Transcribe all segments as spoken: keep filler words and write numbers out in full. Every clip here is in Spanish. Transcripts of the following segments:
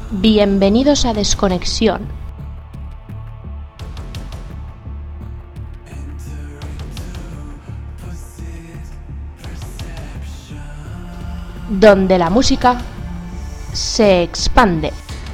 Bienvenidos a Desconexión. Donde la música se expande.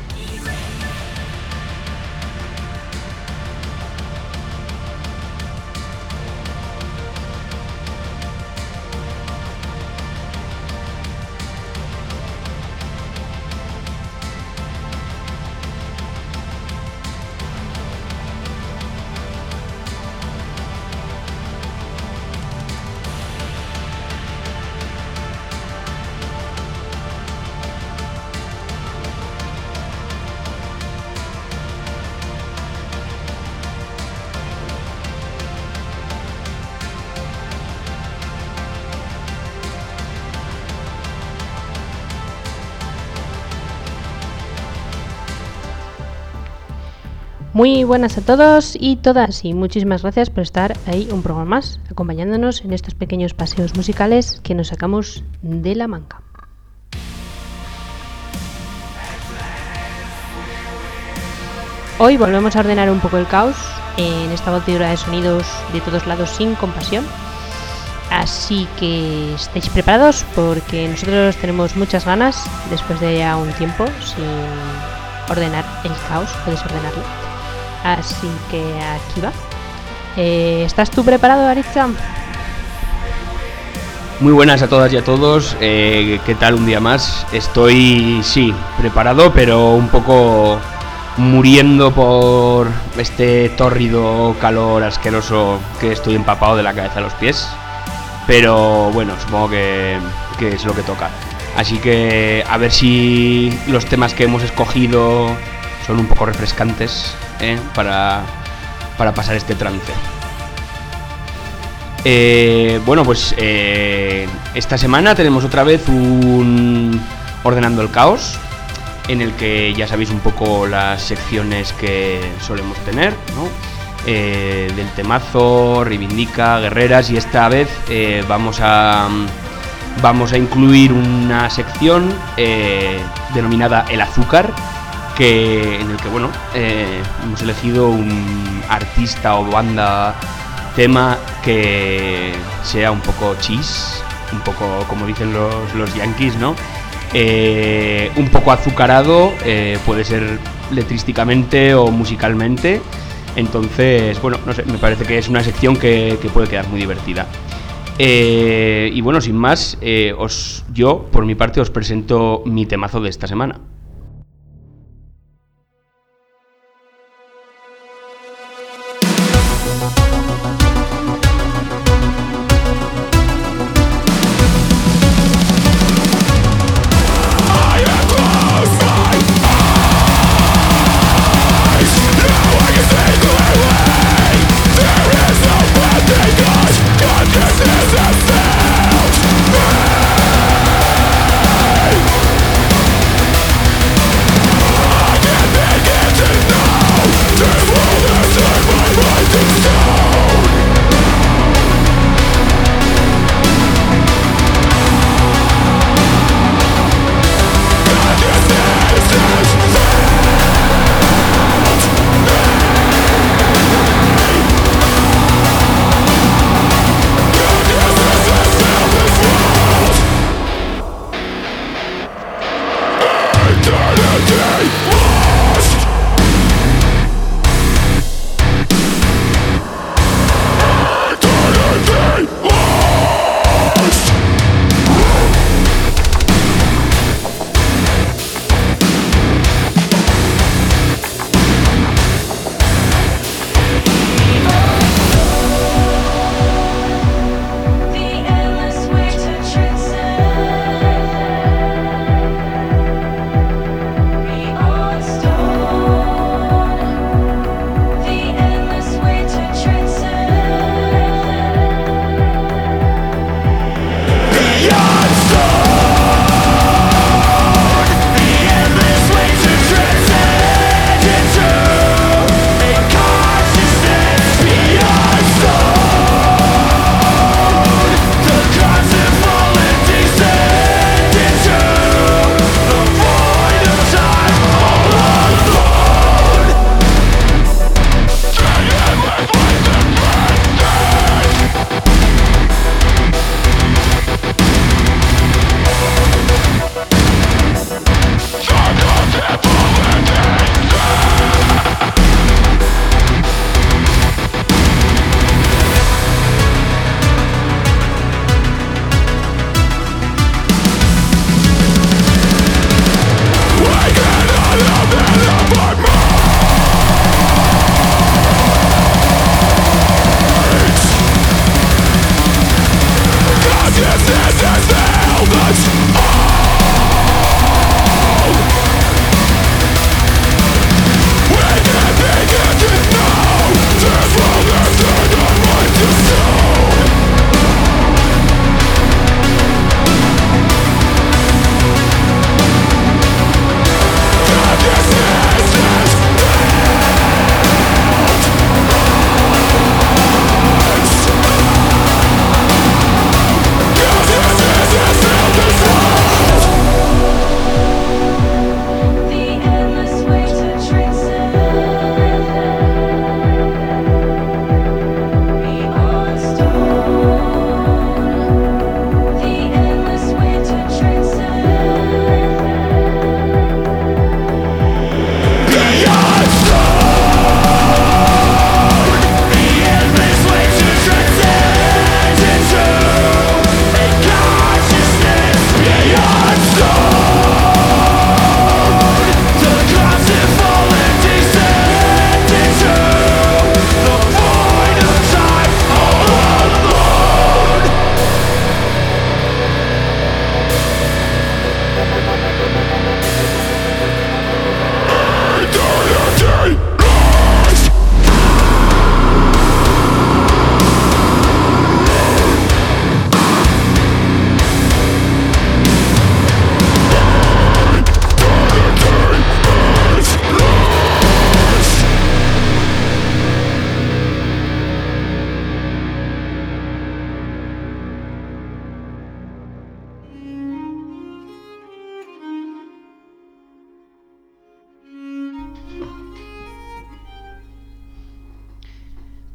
Muy buenas a todos y todas y muchísimas gracias por estar ahí un programa más, acompañándonos en estos pequeños paseos musicales que nos sacamos de la manga. Hoy volvemos a ordenar un poco el caos en esta batidora de sonidos de todos lados sin compasión. Así que estéis preparados porque nosotros tenemos muchas ganas, después de ya un tiempo sin ordenar el caos, puedes ordenarlo. Así que aquí va. Eh, ¿Estás tú preparado, Aritza? Muy buenas a todas y a todos. Eh, ¿Qué tal un día más? Estoy, sí, preparado, pero un poco muriendo por este tórrido calor asqueroso que estoy empapado de la cabeza a los pies. Pero bueno, supongo que, que es lo que toca. Así que a ver si los temas que hemos escogido son un poco refrescantes, ¿eh? para, para pasar este trance. Eh, bueno, pues eh, esta semana tenemos otra vez un Ordenando el Caos, en el que ya sabéis un poco las secciones que solemos tener, ¿no? Eh, del temazo, reivindica, guerreras, y esta vez eh, vamos a vamos a incluir una sección eh, denominada El Azúcar, que en el que bueno eh, hemos elegido un artista o banda tema que sea un poco cheese, un poco como dicen los, los yankees, ¿no? Eh, un poco azucarado, eh, puede ser letrísticamente o musicalmente. Entonces, bueno, no sé, me parece que es una sección que, que puede quedar muy divertida. Eh, y bueno, sin más, eh, os, yo por mi parte os presento mi temazo de esta semana.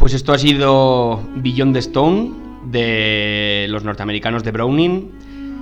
pues esto ha sido Beyond the Stone, de los norteamericanos de Browning.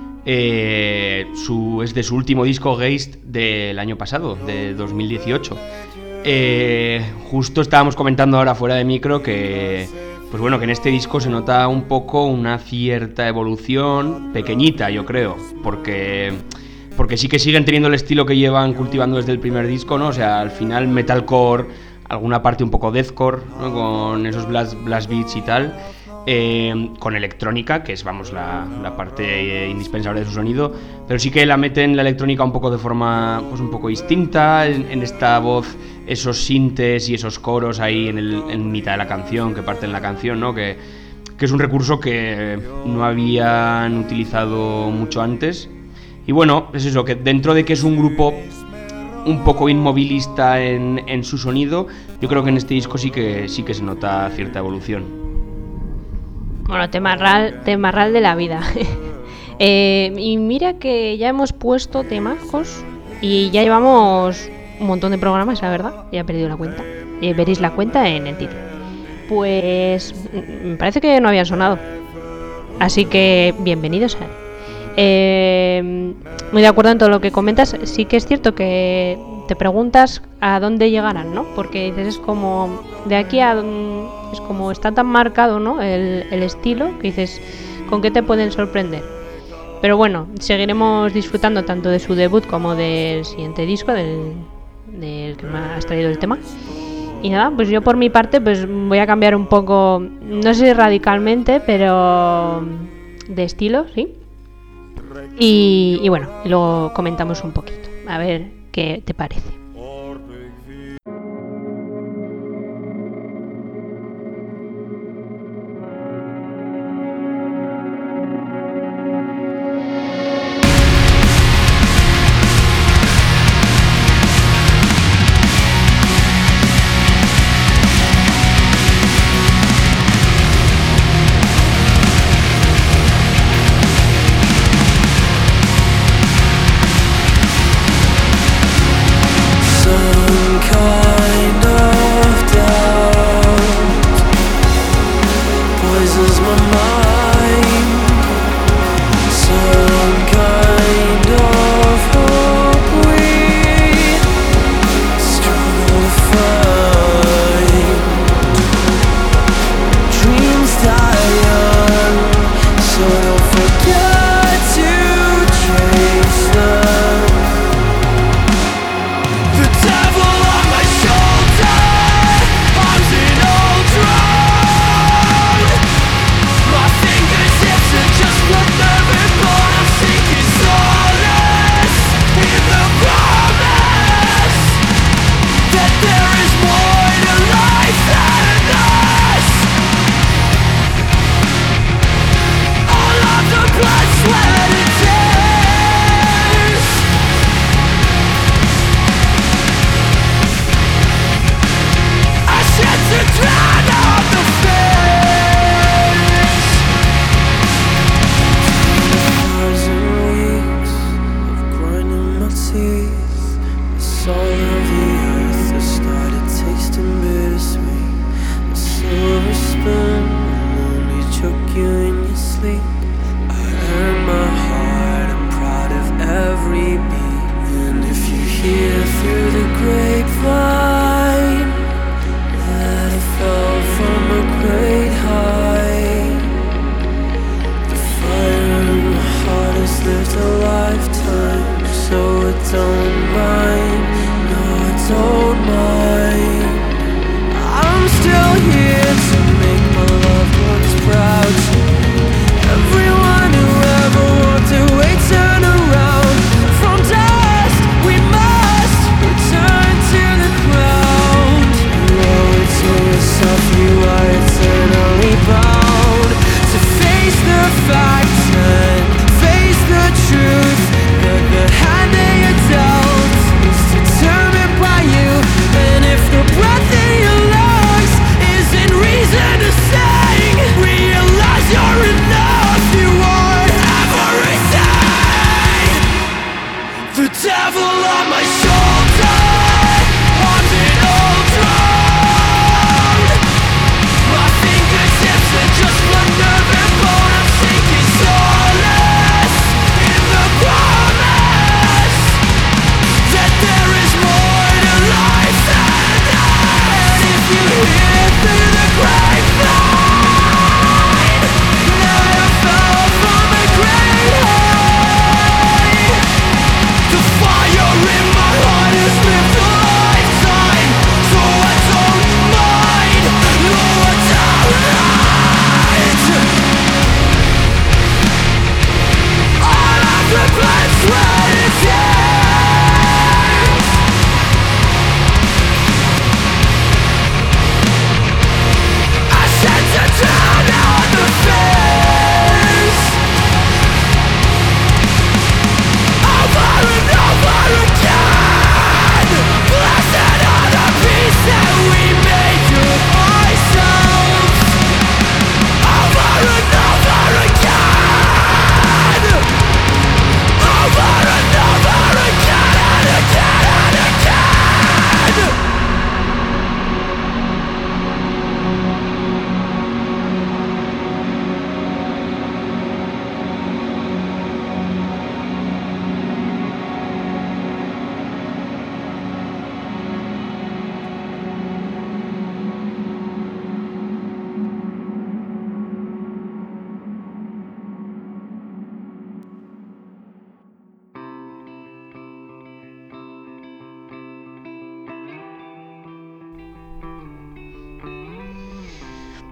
Eh, su, es de su último disco, Geist, del año pasado, de dos mil dieciocho. Eh, justo estábamos comentando ahora fuera de micro que, pues bueno, que en este disco se nota un poco una cierta evolución, pequeñita yo creo, porque, porque sí que siguen teniendo el estilo que llevan cultivando desde el primer disco, ¿no? O sea, al final metalcore, alguna parte un poco deathcore, ¿no? Con esos blast, blast beats y tal. Eh, con electrónica, que es, vamos, la, la parte eh, indispensable de su sonido, pero sí que la meten la electrónica un poco de forma, pues un poco distinta, en, en esta voz, esos sintes y esos coros ahí en, el, en mitad de la canción, que parten la canción, ¿no? Que, que es un recurso que no habían utilizado mucho antes. Y bueno, es eso, que dentro de que es un grupo un poco inmovilista en, en su sonido, yo creo que en este disco sí que, sí que se nota cierta evolución. Bueno, temarral, temarral de la vida. eh, y mira que ya hemos puesto temazos y ya llevamos un montón de programas, la verdad. Ya he perdido la cuenta. Eh, veréis la cuenta en el título. Pues me parece que no habían sonado. Así que bienvenidos a él. Eh, muy de acuerdo en todo lo que comentas. Sí que es cierto que te preguntas a dónde llegarán, ¿no? Porque dices, es como de aquí a es como está tan marcado, ¿no? El, el estilo que dices, ¿con qué te pueden sorprender? Pero bueno, seguiremos disfrutando tanto de su debut como del siguiente disco, del, del que me has traído el tema. Y nada, pues yo por mi parte pues voy a cambiar un poco, no sé radicalmente, pero de estilo, sí. Y, y bueno, y luego comentamos un poquito, a ver qué te parece. My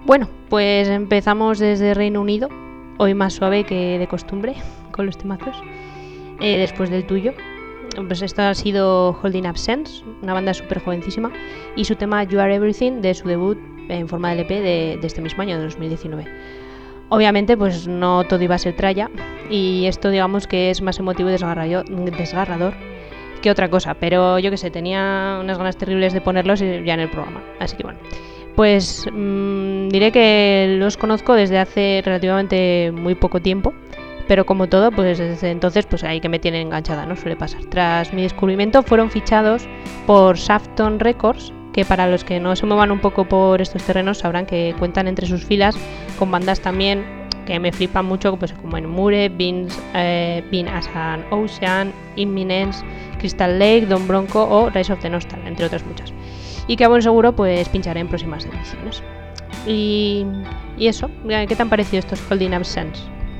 Bueno, pues empezamos desde Reino Unido, hoy más suave que de costumbre, con los temazos, eh, después del tuyo. Pues esto ha sido Holding Absence, una banda súper jovencísima, y su tema You Are Everything, de su debut en forma de L P de, de este mismo año, de dos mil diecinueve. Obviamente, pues no todo iba a ser tralla, y esto digamos que es más emotivo y desgarrador que otra cosa, pero yo que sé, tenía unas ganas terribles de ponerlos ya en el programa, así que bueno. Pues mmm, diré que los conozco desde hace relativamente muy poco tiempo, pero como todo, pues desde entonces pues ahí que me tienen enganchada, ¿no? Suele pasar. Tras mi descubrimiento fueron fichados por Safton Records, que para los que no se muevan un poco por estos terrenos sabrán que cuentan entre sus filas con bandas también que me flipan mucho, pues como en Mure, Beans, eh, Bean as an Ocean, Imminence, Crystal Lake, Don Bronco o Rise of the Nostal, entre otras muchas. Y que a buen seguro pues pincharé en próximas ediciones. Y, y eso, ¿qué te han parecido estos Holding Absence?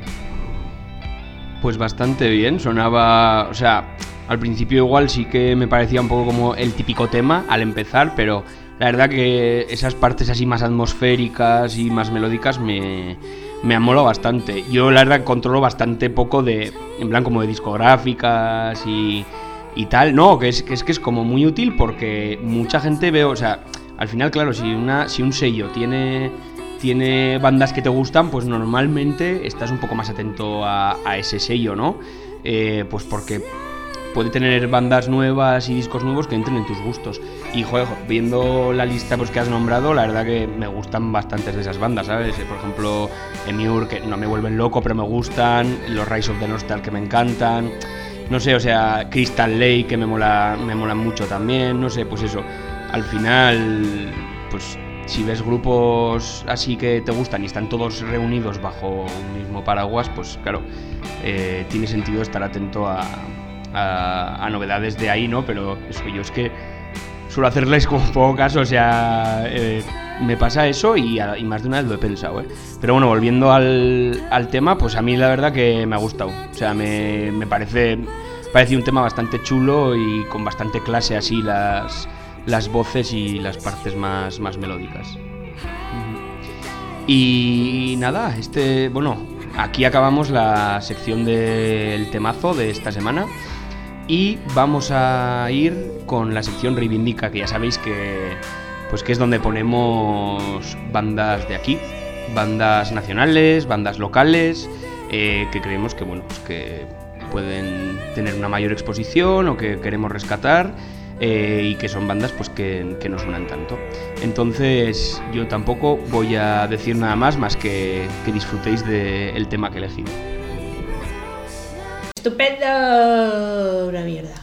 Pues bastante bien, sonaba, o sea, al principio igual sí que me parecía un poco como el típico tema al empezar, pero la verdad que esas partes así más atmosféricas y más melódicas me, me han molado bastante. Yo la verdad controlo bastante poco de, en plan como de discográficas y, y tal, no, que es, que es que es como muy útil porque mucha gente veo, o sea, al final claro, si una si un sello tiene tiene bandas que te gustan, pues normalmente estás un poco más atento a, a ese sello, ¿no? Eh, pues porque puede tener bandas nuevas y discos nuevos que entren en tus gustos. Y joder, viendo la lista pues, que has nombrado, la verdad que me gustan bastantes de esas bandas, ¿sabes? Por ejemplo, Emure, que no me vuelven loco, pero me gustan. Los Rise of the Nostal, que me encantan. No sé, o sea, Crystal Lake, que me mola, me molan mucho también. No sé, pues eso. Al final, pues si ves grupos así que te gustan y están todos reunidos bajo un mismo paraguas, pues claro, eh, tiene sentido estar atento a, a, a novedades de ahí, ¿no? Pero eso, yo es que suelo hacerles como poco caso, o sea, eh, me pasa eso y, a, y más de una vez lo he pensado, ¿eh? Pero bueno, volviendo al, al tema, pues a mí la verdad que me ha gustado, o sea, me, me parece, parece un tema bastante chulo y con bastante clase así las... las voces y las partes más, más melódicas. Y nada, este, bueno, aquí acabamos la sección del temazo de esta semana y vamos a ir con la sección Reivindica, que ya sabéis que, pues que es donde ponemos bandas de aquí, bandas nacionales, bandas locales, eh, que creemos que, bueno, pues que pueden tener una mayor exposición o que queremos rescatar. Eh, y que son bandas pues que, que no suenan tanto. Entonces yo tampoco voy a decir nada más más que, que disfrutéis del tema que he elegido. ¡Estupendo! Una mierda.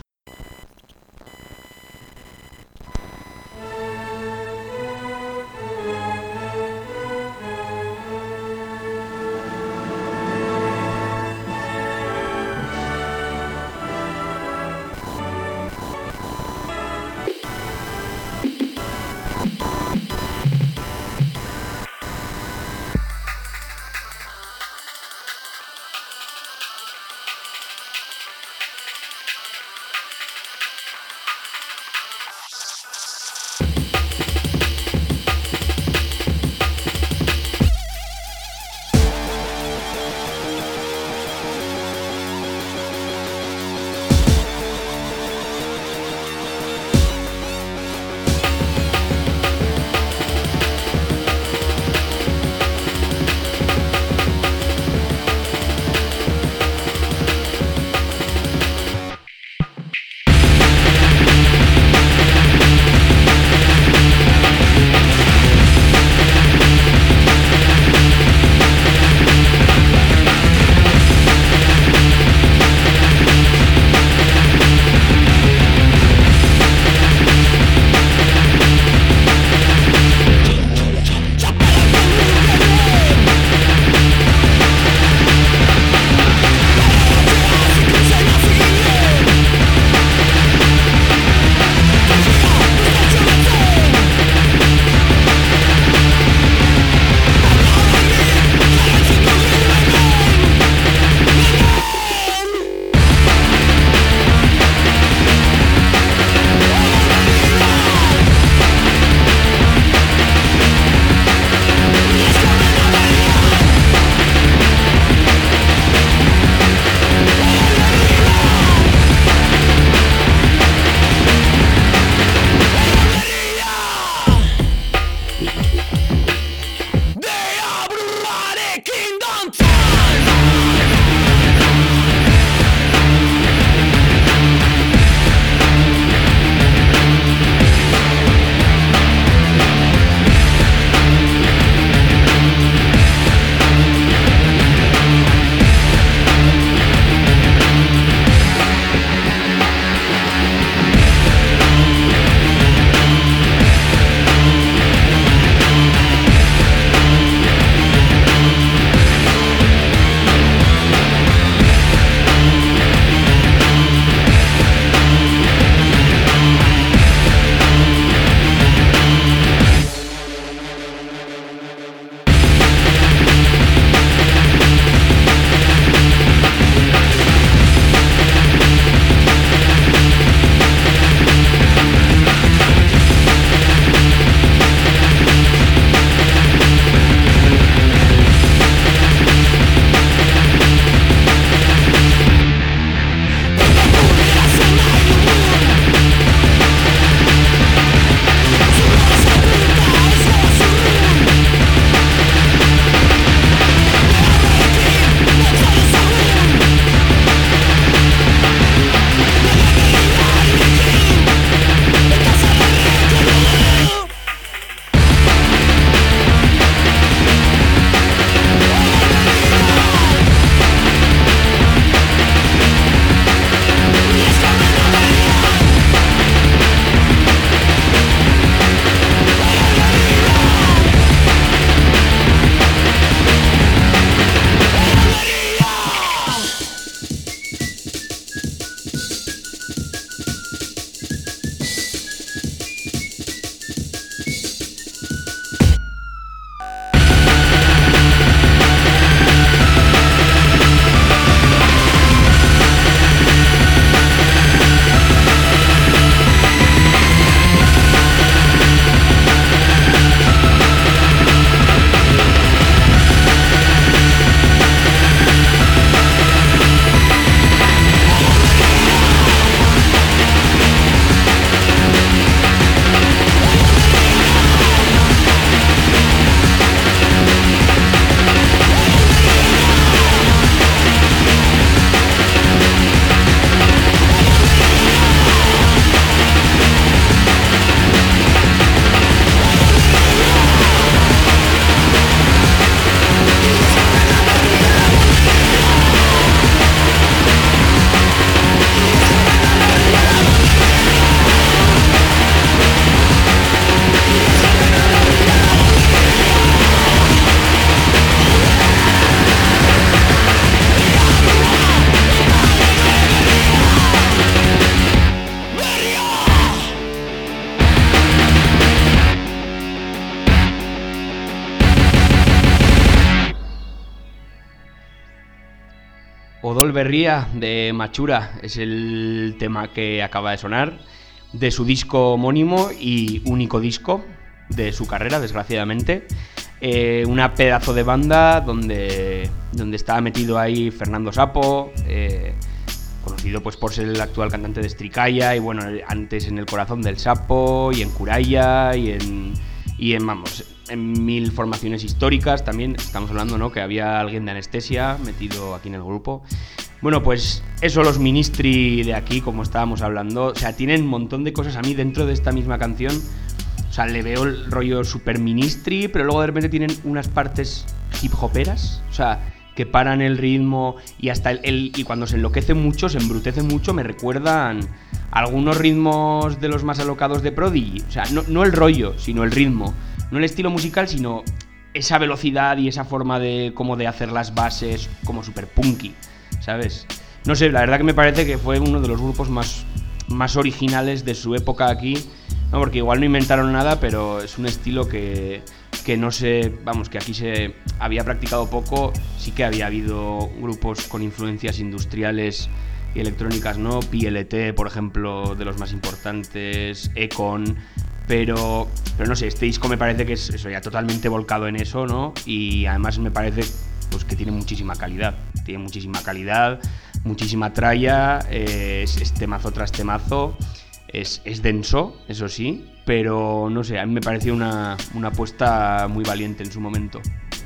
Euskal Berria de Machura es el tema que acaba de sonar de su disco homónimo y único disco de su carrera, desgraciadamente. Eh, una pedazo de banda donde, donde estaba metido ahí Fernando Sapo, eh, conocido pues por ser el actual cantante de Stricaya y bueno, antes en El Corazón del Sapo y en Curaya y en, y en vamos... en mil formaciones históricas también. Estamos hablando, ¿no?, que había alguien de Anestesia metido aquí en el grupo. Bueno, pues eso, los Ministry de aquí, como estábamos hablando, o sea, tienen un montón de cosas a mí dentro de esta misma canción. O sea, le veo el rollo super Ministry, pero luego de repente tienen unas partes hip hoperas, o sea, que paran el ritmo y hasta el, el y cuando se enloquece mucho, se embrutece mucho, me recuerdan algunos ritmos de los más alocados de Prodigy. O sea, no, no el rollo, sino el ritmo. No el estilo musical, sino esa velocidad y esa forma de como de hacer las bases como super punky, ¿sabes? No sé, la verdad que me parece que fue uno de los grupos más, más originales de su época aquí, ¿no? Porque igual no inventaron nada, pero es un estilo que, que no sé, vamos, que aquí se había practicado poco. Sí que había habido grupos con influencias industriales y electrónicas, ¿no? P L T, por ejemplo, de los más importantes, Econ... Pero, pero no sé, este disco me parece que es eso, ya totalmente volcado en eso, ¿no? Y además me parece pues, que tiene muchísima calidad. Tiene muchísima calidad, muchísima tralla, eh, es, es temazo tras temazo. Es, es denso, eso sí, pero no sé, a mí me pareció una, una apuesta muy valiente en su momento.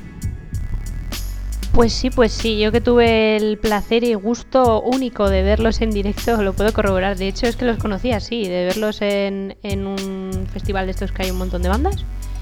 Pues sí, pues sí, yo que tuve el placer y gusto único de verlos en directo, lo puedo corroborar. De hecho, es que los conocí así, de verlos en, en un festival de estos que hay un montón de bandas,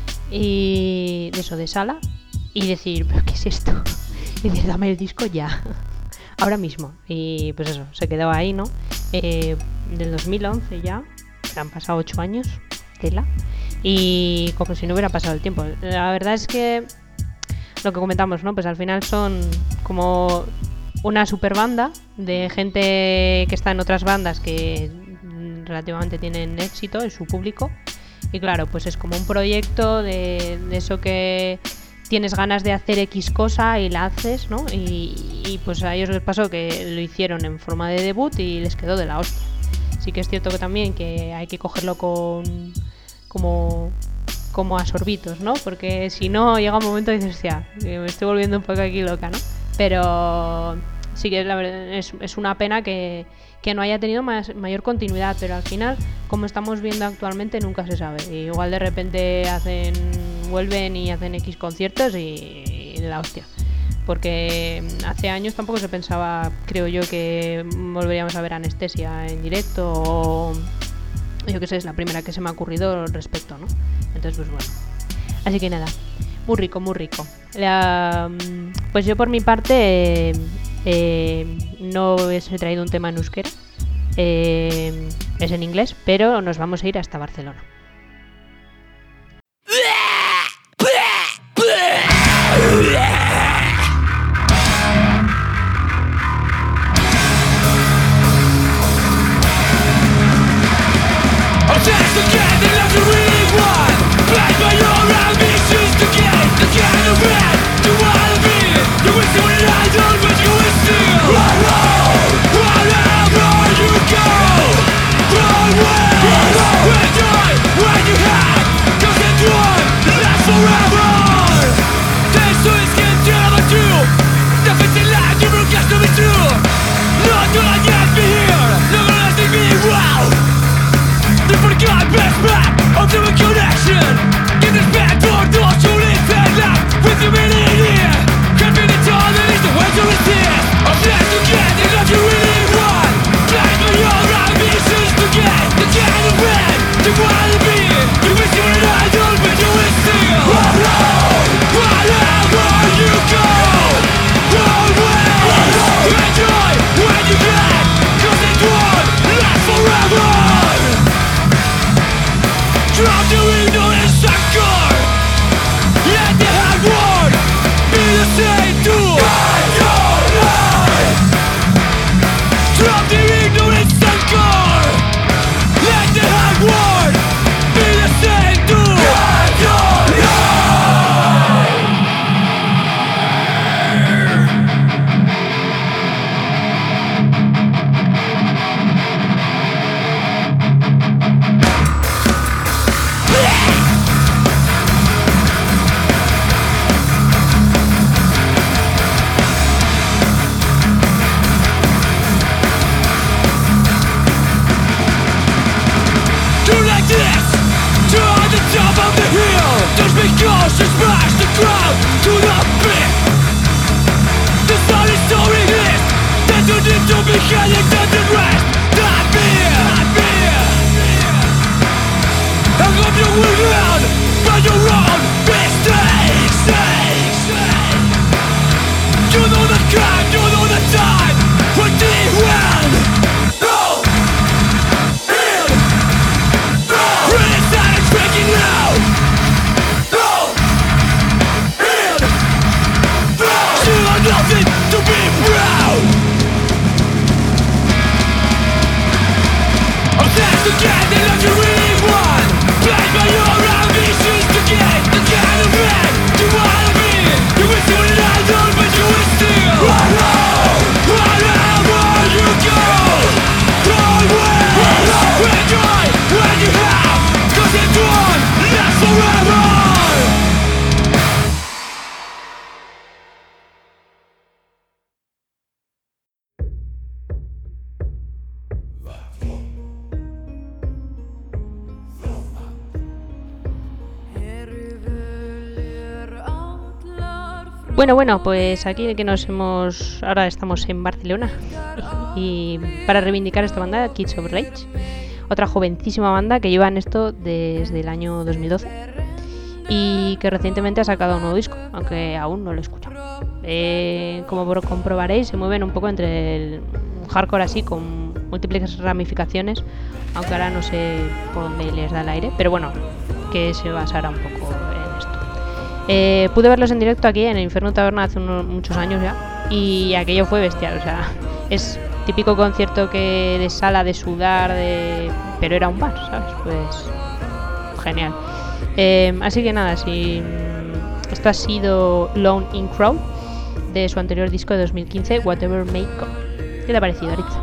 y de eso, de sala, y decir, ¿pero qué es esto? Y decir, dame el disco ya, ahora mismo. Y pues eso, se quedó ahí, ¿no? Eh, del dos mil once ya, han pasado ocho años, tela, y como si no hubiera pasado el tiempo. La verdad es que lo que comentamos, ¿no? Pues al final son como una super banda de gente que está en otras bandas que relativamente tienen éxito en su público. Y claro, pues es como un proyecto de, de eso que tienes ganas de hacer X cosa y la haces, ¿no? Y, y pues a ellos les pasó que lo hicieron en forma de debut y les quedó de la hostia. Sí que es cierto que también que hay que cogerlo con como... como a sorbitos, ¿no? Porque si no, llega un momento y dices, hostia, me estoy volviendo un poco aquí loca, ¿no? Pero sí que la verdad, es, es una pena que, que no haya tenido más, mayor continuidad, pero al final, como estamos viendo actualmente, nunca se sabe. Y igual de repente hacen, vuelven y hacen X conciertos y, y de la hostia. Porque hace años tampoco se pensaba, creo yo, que volveríamos a ver Anestesia en directo o... yo qué sé, es la primera que se me ha ocurrido al respecto, ¿no? Entonces, pues bueno. Así que nada, muy rico, muy rico. La, pues yo por mi parte eh, eh, no os he traído un tema en euskera, eh, es en inglés, pero nos vamos a ir hasta Barcelona. Wherever you go, run away, run away, because she smashed the crowd to the pit. The story story is that you need to be heading to the rest. That beer, that beer. I hope you will learn by your own mistakes. You know the kind, you know the time, when the end. No, in, no. Really sad and drinking now. No, in, no. You are nothing to be proud. Obsessed to get the luxury one. Played by your ambitions to get the kind of man you wanna be. You wish you would have done, but you will still wherever you go. Always enjoy when you have, 'cause it's one lasts forever. Bueno, bueno, pues aquí que nos hemos... Ahora estamos en Barcelona y para reivindicar esta banda, Kids of Rage, otra jovencísima banda que lleva en esto desde el año dos mil doce y que recientemente ha sacado un nuevo disco, aunque aún no lo he escuchado. Eh, como comprobaréis, se mueven un poco entre el hardcore así, con múltiples ramificaciones, aunque ahora no sé por dónde les da el aire, pero bueno, que se basará un poco en esto. Eh, pude verlos en directo aquí en el Inferno Taberna hace unos, muchos años ya, y aquello fue bestial. O sea, es típico concierto que de sala, de sudar, de... pero era un bar, ¿sabes? Pues genial. Eh, así que nada, si esto ha sido Lone in Crowd de su anterior disco de dos mil quince, Whatever May Come. ¿Qué te ha parecido, Aritza?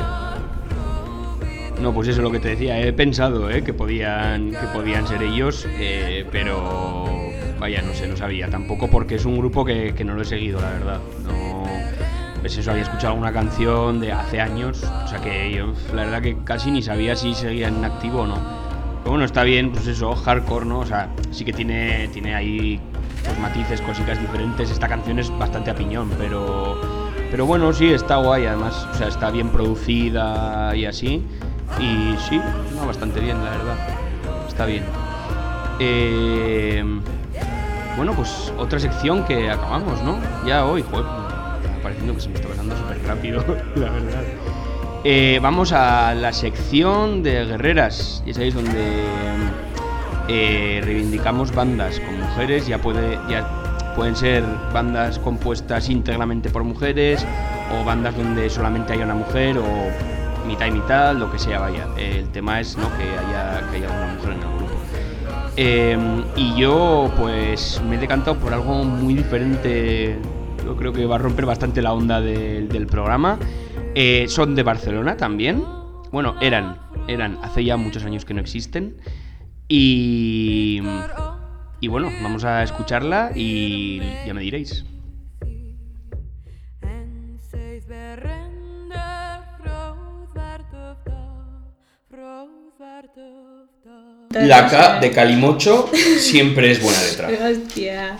No, pues eso es lo que te decía. He pensado ¿eh? que podían que podían ser ellos, eh, pero vaya, no sé, no sabía tampoco, porque es un grupo que, que no lo he seguido, la verdad. No, pues eso, había escuchado alguna canción de hace años, o sea que yo la verdad que casi ni sabía si seguía en activo o no. Pero bueno, está bien, pues eso, hardcore, ¿no? O sea, sí que tiene tiene ahí pues matices, cositas diferentes. Esta canción es bastante a piñón, pero pero bueno, sí, está guay, además, o sea, está bien producida y así. Y sí, no, bastante bien, la verdad. Está bien. Eh, bueno, pues otra sección que acabamos, ¿no? Ya hoy, joder, me está pareciendo que se me está pasando súper rápido, la verdad. Eh, vamos a la sección de guerreras. Ya sabéis, donde eh, reivindicamos bandas con mujeres. Ya puede, ya pueden ser bandas compuestas íntegramente por mujeres, o bandas donde solamente haya una mujer, o mitad y mitad, lo que sea, vaya. Eh, el tema es, ¿no?, que haya, que haya una mujer en el grupo. Eh, y yo, pues, me he decantado por algo muy diferente. Yo creo que va a romper bastante la onda de, del programa. Eh, son de Barcelona también. Bueno, eran, eran, hace ya muchos años que no existen. Y, y bueno, vamos a escucharla y ya me diréis. La K de Calimocho siempre es buena letra. Hostia.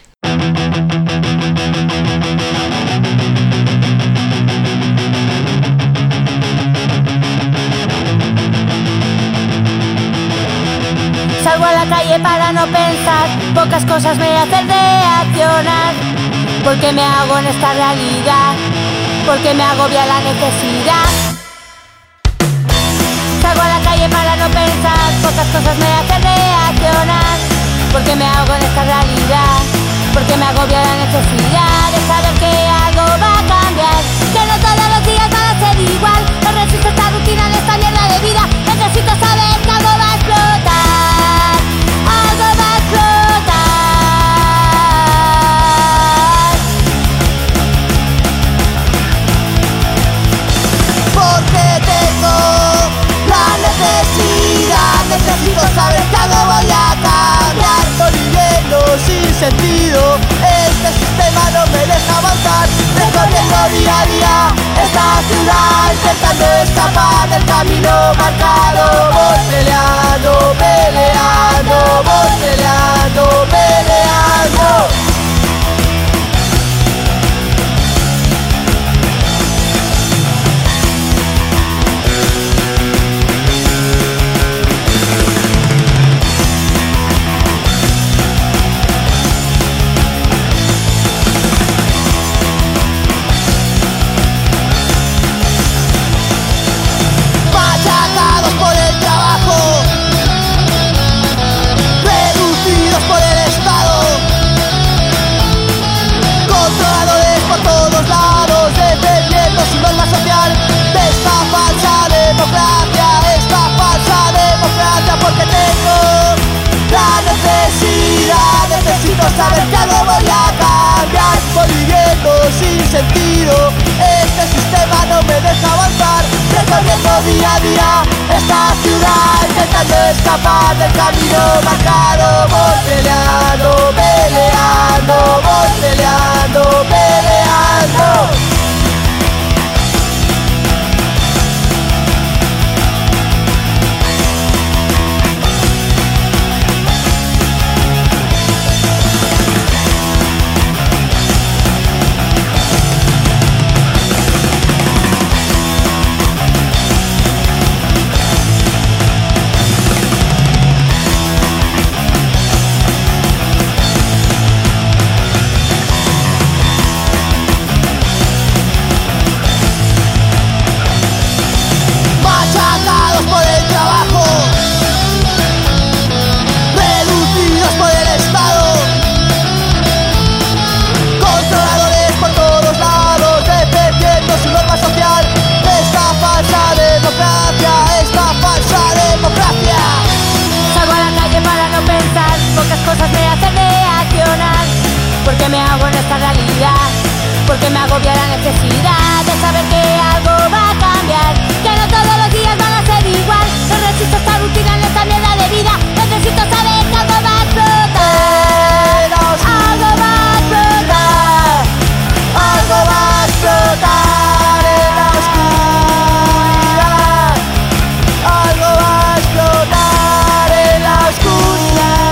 Salgo a la calle para no pensar, pocas cosas me hacen reaccionar. Porque me hago en esta realidad, porque me agobia la necesidad. Salgo a la calle para no pensar, pocas cosas me hacen reaccionar. Porque me hago en esta realidad, porque me agobia la necesidad de saber que algo va a cambiar, que no todos los días van a ser igual. No resisto esta rutina de esta mierda de vida, necesito saber que algo va a explotar, algo va a explotar. Porque tengo la necesidad, necesito saber que algo voy a cambiar. Estoy viviendo sin sentido, este sistema no me deja avanzar. Recorriendo día a día esta ciudad, intentando escapar del camino marcado. Voy peleando, peleando, voy peleando, peleando. día a día esta ciudad, intentando escapar del camino marcado. Voy peleando, peleando, voy peleando, peleando. Cosas me hacen reaccionar, porque me hago en esta realidad, porque me agobia la necesidad de saber que algo va a cambiar, que no todos los días van a ser igual. No resisto esta rutina en esta mierda de vida, necesito saber que algo va a explotar, algo va a explotar, algo va a explotar en la oscuridad, algo va a explotar en la oscuridad.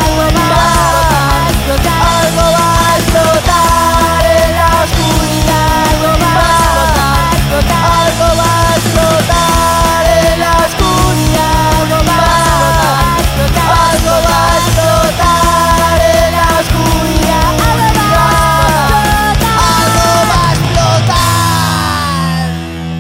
Algo va a explotar en la oscuridad. Algo va a explotar. Algo va a explotar en la oscuridad. Algo va a explotar. Algo va a explotar en la oscuridad. Algo va a explotar.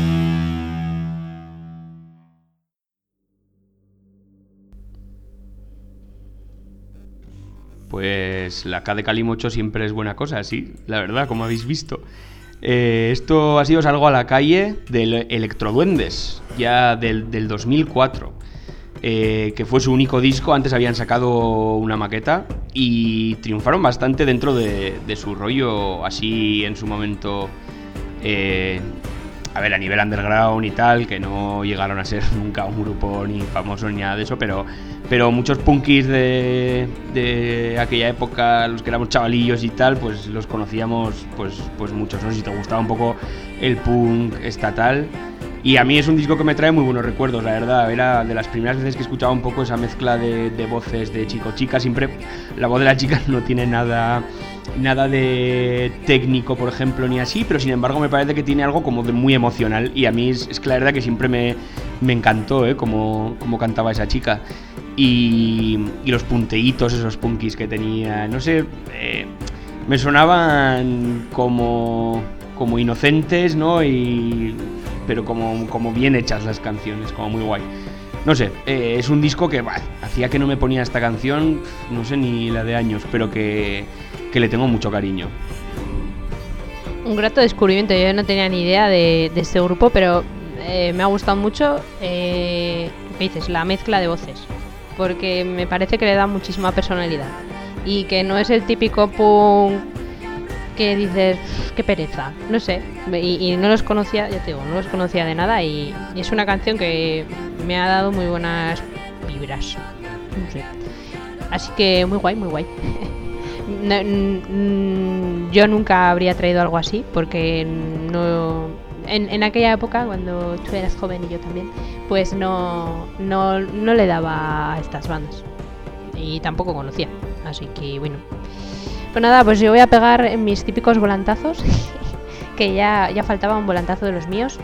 Pues la K de Calimocho siempre es buena cosa, sí, la verdad, como habéis visto. Eh, esto ha sido Salgo a la calle del Electroduendes, ya del, del dos mil cuatro, eh, que fue su único disco. Antes habían sacado una maqueta y triunfaron bastante dentro de, de su rollo, así en su momento, eh, a ver, a nivel underground y tal, que no llegaron a ser nunca un grupo ni famoso ni nada de eso, pero... Pero muchos punkis de, de aquella época, los que éramos chavalillos y tal, pues los conocíamos pues, pues muchos. No sé si te gustaba un poco el punk estatal. Y a mí es un disco que me trae muy buenos recuerdos, la verdad. Era de las primeras veces que escuchaba un poco esa mezcla de, de voces de chico-chica. Siempre la voz de la chica no tiene nada, nada de técnico, por ejemplo, ni así, pero sin embargo me parece que tiene algo como de muy emocional. Y a mí es, es que la verdad que siempre me, me encantó, ¿eh? Como, como cantaba esa chica. Y, y los punteitos, esos punkis que tenía, no sé, eh, me sonaban como, como inocentes, ¿no? Y, pero como, como bien hechas las canciones, como muy guay. No sé, eh, es un disco que bah, hacía que no me ponía esta canción, no sé ni la de años, pero que, que le tengo mucho cariño. Un grato descubrimiento, yo no tenía ni idea de, de este grupo, pero eh, me ha gustado mucho, eh, ¿qué dices? La mezcla de voces. Porque me parece que le da muchísima personalidad y que no es el típico punk que dices qué pereza, no sé, y, y no los conocía, ya te digo, no los conocía de nada y, y es una canción que me ha dado muy buenas vibras, no sé, así que muy guay, muy guay. No, n- yo nunca habría traído algo así porque no... En, en aquella época, cuando tú eras joven y yo también, pues no, no, no le daba a estas bandas. Y tampoco conocía. Así que bueno. Pues nada, pues yo voy a pegar mis típicos volantazos. Que ya, ya faltaba un volantazo de los míos.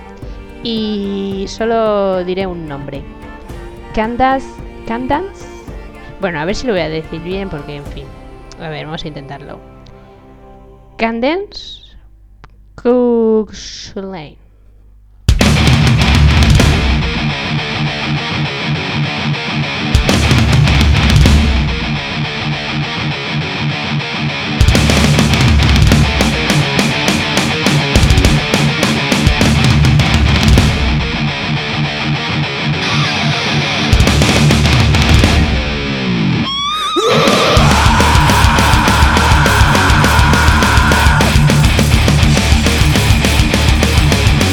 Y solo diré un nombre. Candace. Candance. Bueno, a ver si lo voy a decir bien porque, en fin. A ver, vamos a intentarlo. Candance Cookslane. We'll be right back.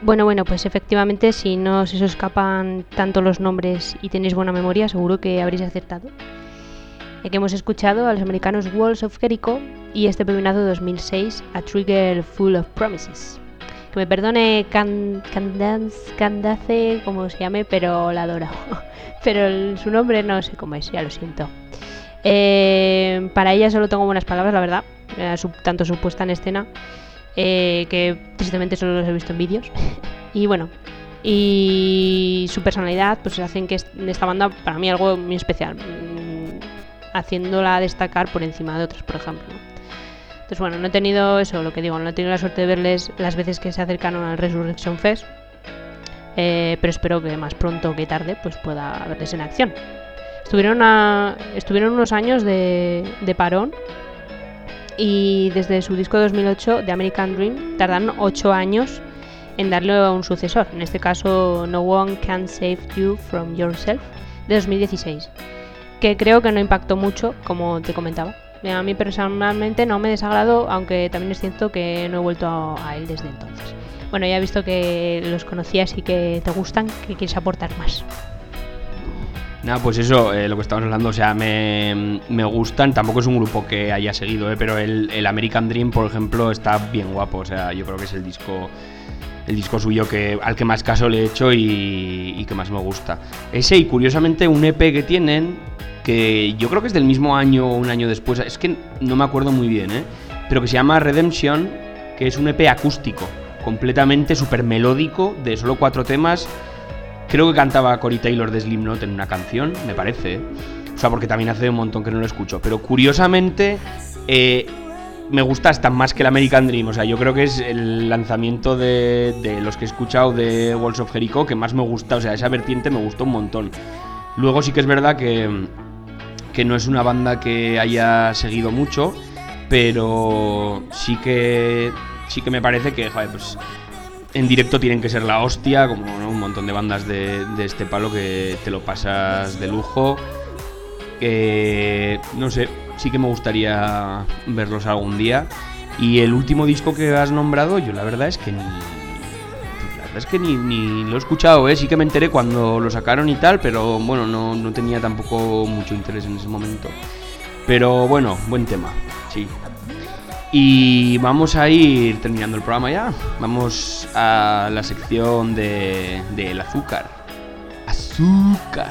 Bueno, bueno, pues efectivamente, si no se os escapan tanto los nombres y tenéis buena memoria, seguro que habréis acertado. Ya que hemos escuchado a los americanos Walls of Jericho y este peminazo de dos mil seis, A Trigger Full of Promises. Que me perdone Can, Candace, Candace, como se llame, pero la adoro. Pero el, su nombre no sé cómo es, ya lo siento. Eh, para ella solo tengo buenas palabras, la verdad. Eh, su, tanto su puesta en escena, eh, que tristemente solo los he visto en vídeos. Y bueno, y su personalidad pues hacen que en esta banda para mí algo muy especial, haciéndola destacar por encima de otras, por ejemplo. Entonces bueno, no he tenido eso, lo que digo, no he tenido la suerte de verles las veces que se acercaron al Resurrection Fest, eh, pero espero que más pronto que tarde pues pueda verles en acción. Estuvieron, a, estuvieron unos años de, de parón, y desde su disco dos mil ocho, The American Dream, tardaron ocho años en darle un sucesor, en este caso No One Can Save You From Yourself, de dos mil dieciséis, que creo que no impactó mucho, como te comentaba. A mí personalmente no me desagradó, aunque también es cierto que no he vuelto a, a él desde entonces. Bueno, ya he visto que los conocías y que te gustan, que quieres aportar más. Nada, pues eso, eh, lo que estamos hablando, o sea, me, me gustan, tampoco es un grupo que haya seguido, eh, pero el, el American Dream, por ejemplo, está bien guapo, o sea, yo creo que es el disco el disco suyo que al que más caso le he hecho y, y que más me gusta. Ese y curiosamente un E P que tienen, que yo creo que es del mismo año o un año después, es que no me acuerdo muy bien, eh, pero que se llama Redemption, que es un E P acústico, completamente súper melódico, de solo cuatro temas. Creo que cantaba Corey Taylor de Slipknot en una canción, me parece. O sea, porque también hace un montón que no lo escucho. Pero curiosamente, eh, me gusta hasta más que el American Dream. O sea, yo creo que es el lanzamiento de, de los que he escuchado de Walls of Jericho que más me gusta. O sea, esa vertiente me gustó un montón. Luego sí que es verdad que, que no es una banda que haya seguido mucho, pero sí que, sí que me parece que, joder, pues... en directo tienen que ser la hostia, como ¿no? un montón de bandas de, de este palo que te lo pasas de lujo. Eh, no sé, sí que me gustaría verlos algún día. Y el último disco que has nombrado, yo la verdad es que ni, la verdad es que ni, ni lo he escuchado, ¿eh? Sí que me enteré cuando lo sacaron y tal, pero bueno, no, no tenía tampoco mucho interés en ese momento. Pero bueno, buen tema, sí. Y vamos a ir terminando el programa ya. Vamos a la sección de del azúcar. Azúcar.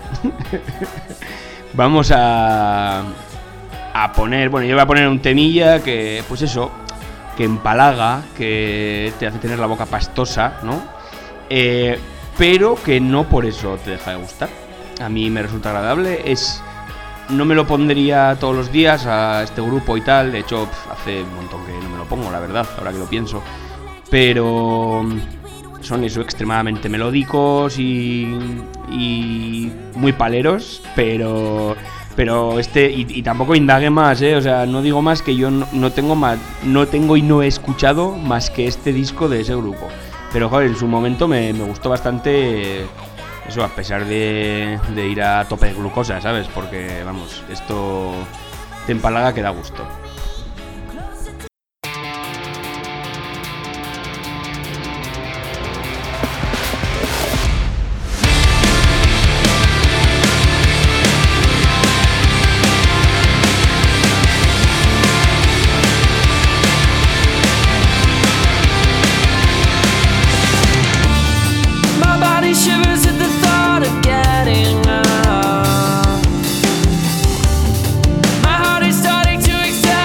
Vamos a a poner, bueno, yo voy a poner un temilla que, pues eso, que empalaga, que te hace tener la boca pastosa, ¿no? Eh, pero que no por eso te deja de gustar. A mí me resulta agradable. Es No me lo pondría todos los días a este grupo y tal. De hecho, pf, hace un montón que no me lo pongo, la verdad, ahora que lo pienso. Pero son eso, extremadamente melódicos y, y muy paleros. Pero pero este y, y tampoco indague más, ¿eh? O sea, no digo más que yo no, no tengo más, no tengo y no he escuchado más que este disco de ese grupo. Pero joder, en su momento me, me gustó bastante. Eso, a pesar de, de ir a tope de glucosa, ¿sabes? Porque, vamos, esto te empalaga que da gusto. My heart is starting to accept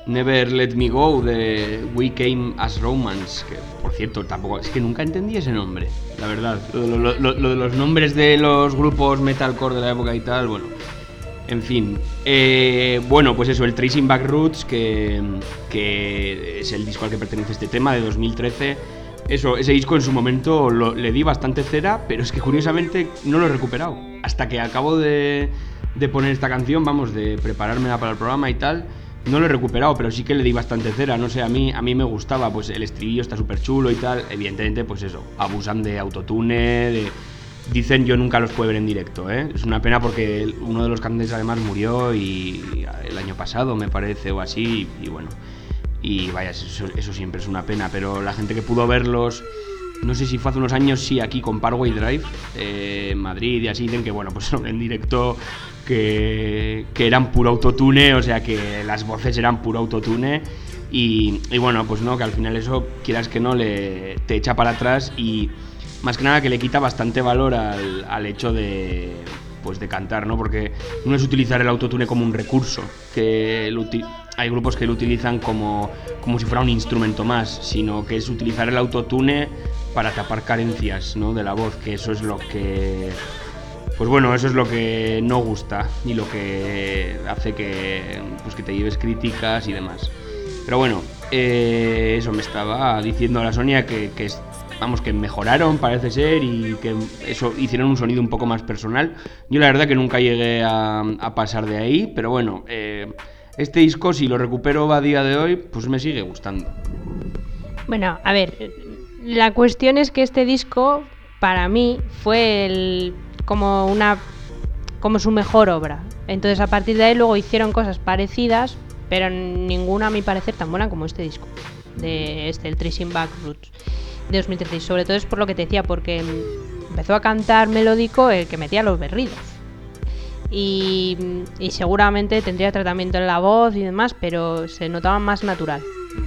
Never Let Me Go de We Came As Romance, que por cierto tampoco, es que nunca entendí ese nombre, la verdad, lo, lo, lo, lo de los nombres de los grupos metalcore de la época y tal, bueno, en fin, eh, bueno, pues eso, el Tracing Back Roots, que, que es el disco al que pertenece este tema, de dos mil trece. Eso, ese disco en su momento lo, le di bastante cera, pero es que curiosamente no lo he recuperado. Hasta que acabo de, de poner esta canción, vamos, de preparármela para el programa y tal, no lo he recuperado, pero sí que le di bastante cera. No sé, a mí, a mí me gustaba, pues el estribillo está súper chulo y tal. Evidentemente, pues eso, abusan de autotune, de... Dicen yo nunca los pude ver en directo, ¿eh? Es una pena porque uno de los cantantes además murió y el año pasado, me parece, o así, y bueno... Y vaya, eso, eso siempre es una pena, pero la gente que pudo verlos, no sé si fue hace unos años, sí, aquí con Parkway Drive, eh, en Madrid y así, dicen que bueno, pues en directo que, que eran puro autotune, o sea que las voces eran puro autotune y, y bueno, pues no, que al final eso, quieras que no, le, te echa para atrás y más que nada que le quita bastante valor al, al hecho de... pues de cantar, ¿no? Porque no es utilizar el autotune como un recurso, que lo uti- hay grupos que lo utilizan como, como si fuera un instrumento más, sino que es utilizar el autotune para tapar carencias, ¿no? De la voz, que eso es lo que... Pues bueno, eso es lo que no gusta y lo que hace que, pues que te lleves críticas y demás. Pero bueno, eh, eso me estaba diciendo la Sonia que, que es... Vamos, que mejoraron, parece ser, y que eso hicieron un sonido un poco más personal. Yo la verdad que nunca llegué a, a pasar de ahí, pero bueno, eh, este disco, si lo recupero a día de hoy, pues me sigue gustando. Bueno, a ver, la cuestión es que este disco, para mí, fue el, como una como su mejor obra. Entonces, a partir de ahí, luego hicieron cosas parecidas, pero ninguna, a mi parecer, tan buena como este disco, de este, el Tracing Back Roots de dos mil trece, y sobre todo es por lo que te decía, porque empezó a cantar melódico el que metía los berridos y, y seguramente tendría tratamiento en la voz y demás, pero se notaba más natural.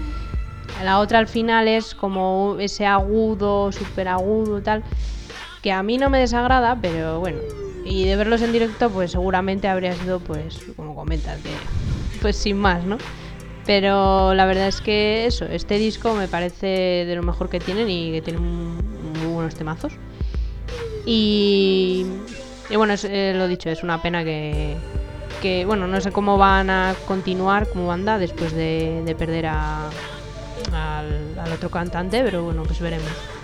La otra al final es como ese agudo, súper agudo tal, que a mí no me desagrada, pero bueno, y de verlos en directo pues seguramente habría sido, pues como comentas, de, pues sin más, ¿no? Pero la verdad es que eso, este disco me parece de lo mejor que tienen y que tienen muy buenos temazos. Y, y bueno, es, eh, lo dicho, es una pena que, que, bueno, no sé cómo van a continuar como banda después de, de perder a, al, al otro cantante, pero bueno, pues veremos.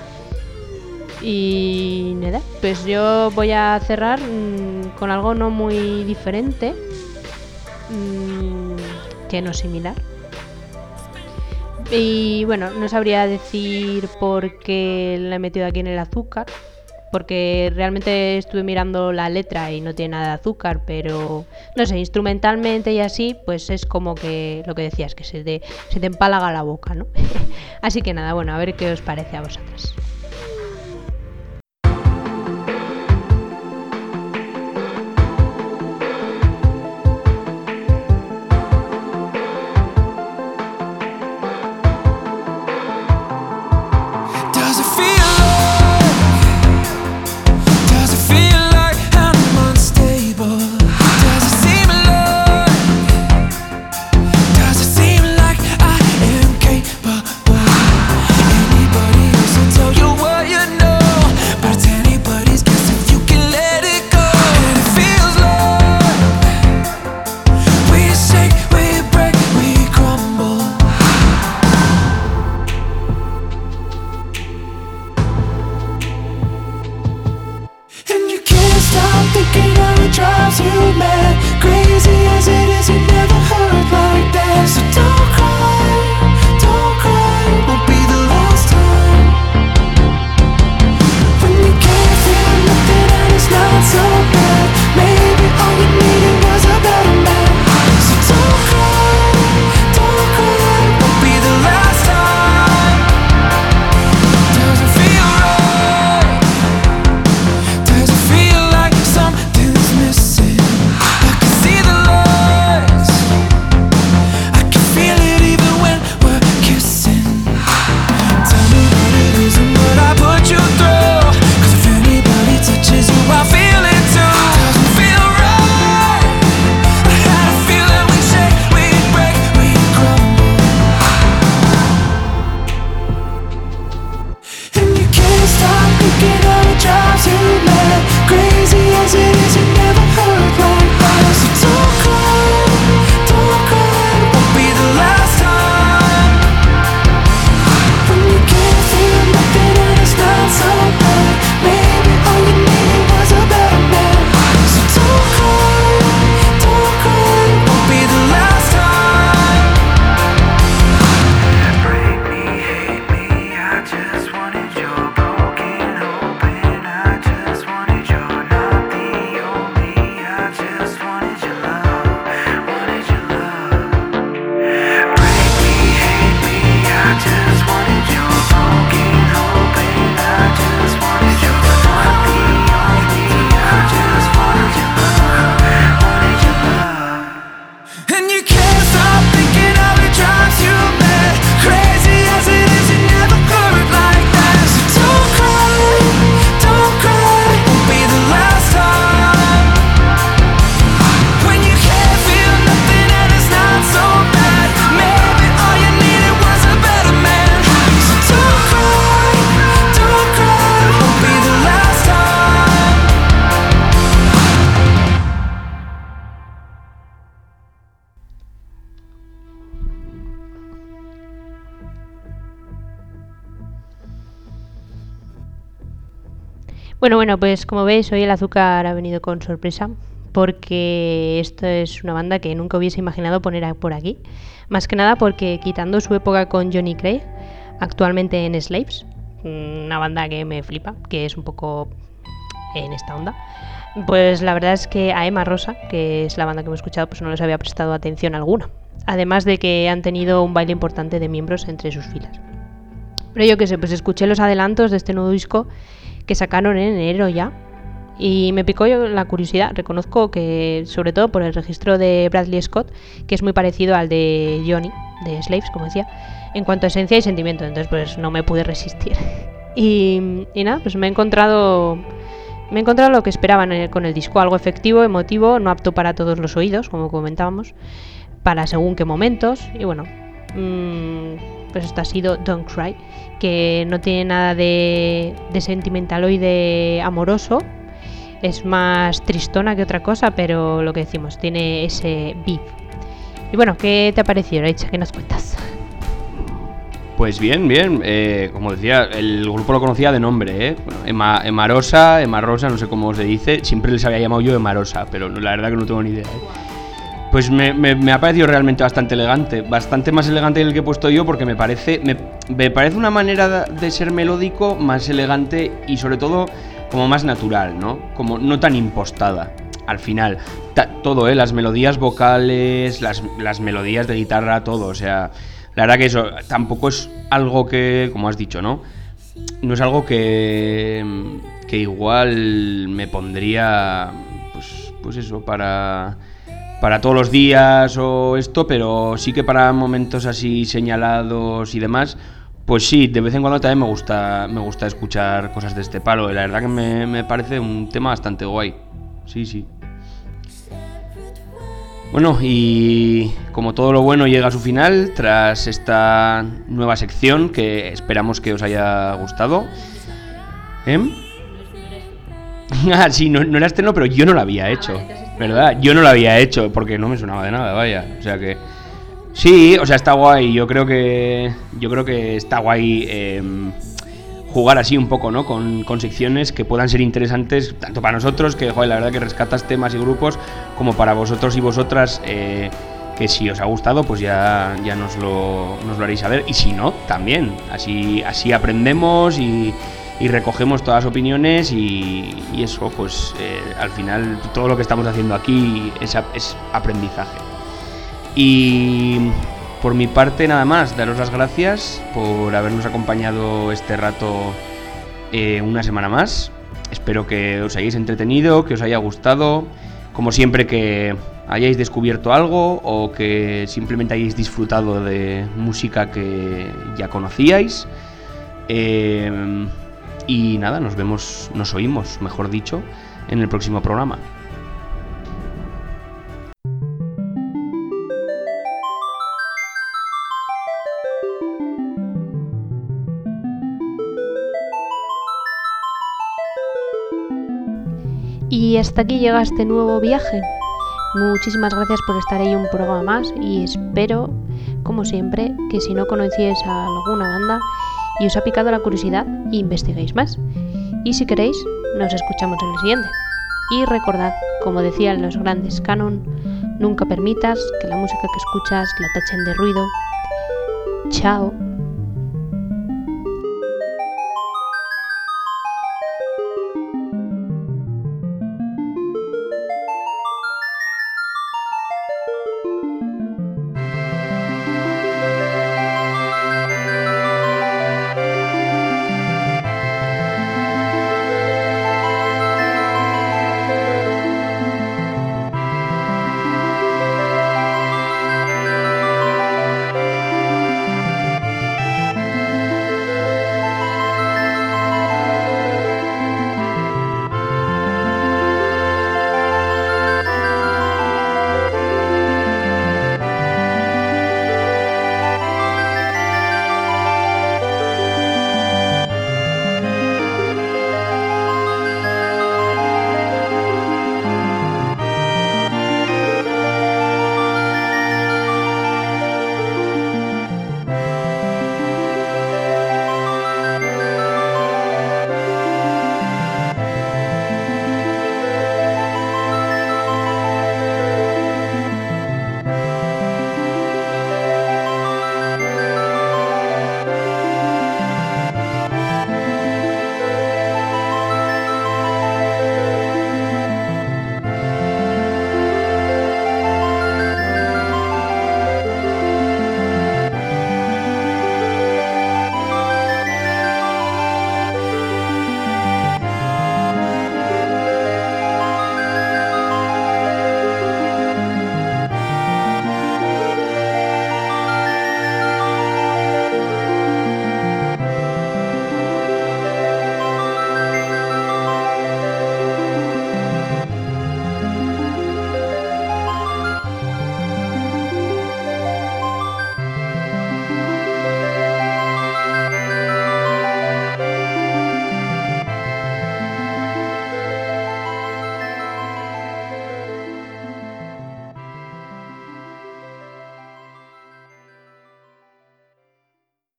Y nada, pues yo voy a cerrar mmm, con algo no muy diferente, mmm, que no similar. Y bueno, no sabría decir por qué la he metido aquí en el azúcar, porque realmente estuve mirando la letra y no tiene nada de azúcar, pero no sé, instrumentalmente y así, pues es como que lo que decías, que se te, se te empalaga la boca, ¿no? Así que nada, bueno, a ver qué os parece a vosotras. Tell you Bueno, bueno, pues como veis, hoy el azúcar ha venido con sorpresa, porque esto es una banda que nunca hubiese imaginado poner por aquí. Más que nada porque, quitando su época con Johnny Craig, actualmente en Slaves, una banda que me flipa, que es un poco en esta onda, pues la verdad es que a Emma Rosa, que es la banda que hemos escuchado, pues no les había prestado atención alguna. Además de que han tenido un baile importante de miembros entre sus filas. Pero yo qué sé, pues escuché los adelantos de este nuevo disco que sacaron en enero ya, y me picó la curiosidad. Reconozco que, sobre todo por el registro de Bradley Scott, que es muy parecido al de Johnny, de Slaves, como decía, en cuanto a esencia y sentimiento. Entonces pues no me pude resistir. Y, y nada, pues me he encontrado me he encontrado lo que esperaban con el disco, algo efectivo, emotivo, no apto para todos los oídos, como comentábamos, para según qué momentos. Y bueno, mmm, pues esto ha sido Don't Cry, que no tiene nada de, de sentimentaloide amoroso, es más tristona que otra cosa, pero lo que decimos, tiene ese beat. Y bueno, ¿qué te ha parecido, Reicha? ¿Qué nos cuentas? Pues bien, bien, eh, como decía, el grupo lo conocía de nombre, ¿eh? Bueno, Ema, Emarosa, Emarosa, no sé cómo se dice, siempre les había llamado yo Emarosa, pero la verdad que no tengo ni idea, ¿eh? Pues me, me, me ha parecido realmente bastante elegante, bastante más elegante que el que he puesto yo, porque me parece me, me parece una manera de ser melódico más elegante y sobre todo como más natural, ¿no? Como no tan impostada, al final. Ta, todo, ¿eh? Las melodías vocales, las, las melodías de guitarra, todo, o sea, la verdad que eso tampoco es algo que, como has dicho, ¿no? No es algo que, que igual me pondría, pues, pues eso, para... para todos los días o esto, pero sí que para momentos así señalados y demás, pues sí, de vez en cuando también me gusta me gusta escuchar cosas de este palo, y la verdad que me, me parece un tema bastante guay. Sí, sí. Bueno, y como todo lo bueno llega a su final, tras esta nueva sección que esperamos que os haya gustado. ¿Eh? Ah, sí, no, no era estreno, pero yo no lo había hecho, ¿verdad? Yo no lo había hecho porque no me sonaba de nada, vaya. O sea que sí, o sea, está guay. Yo creo que yo creo que está guay eh, jugar así un poco, ¿no? Con, con secciones que puedan ser interesantes tanto para nosotros, que joder, la verdad que rescatas temas y grupos, como para vosotros y vosotras, eh, que si os ha gustado, pues ya, ya nos lo, nos lo haréis saber. Y si no, también. Así, así aprendemos y y recogemos todas las opiniones y, y eso, pues eh, al final todo lo que estamos haciendo aquí es, es aprendizaje. Y por mi parte nada más, daros las gracias por habernos acompañado este rato eh, una semana más. Espero que os hayáis entretenido, que os haya gustado, como siempre, que hayáis descubierto algo o que simplemente hayáis disfrutado de música que ya conocíais. eh, Y nada, nos vemos, nos oímos, mejor dicho, en el próximo programa. Y hasta aquí llega este nuevo viaje. Muchísimas gracias por estar ahí un programa más, y espero, como siempre, que si no conocíais a alguna banda y os ha picado la curiosidad, investiguéis más. Y si queréis, nos escuchamos en el siguiente. Y recordad, como decían los grandes canon, nunca permitas que la música que escuchas la tachen de ruido. Chao.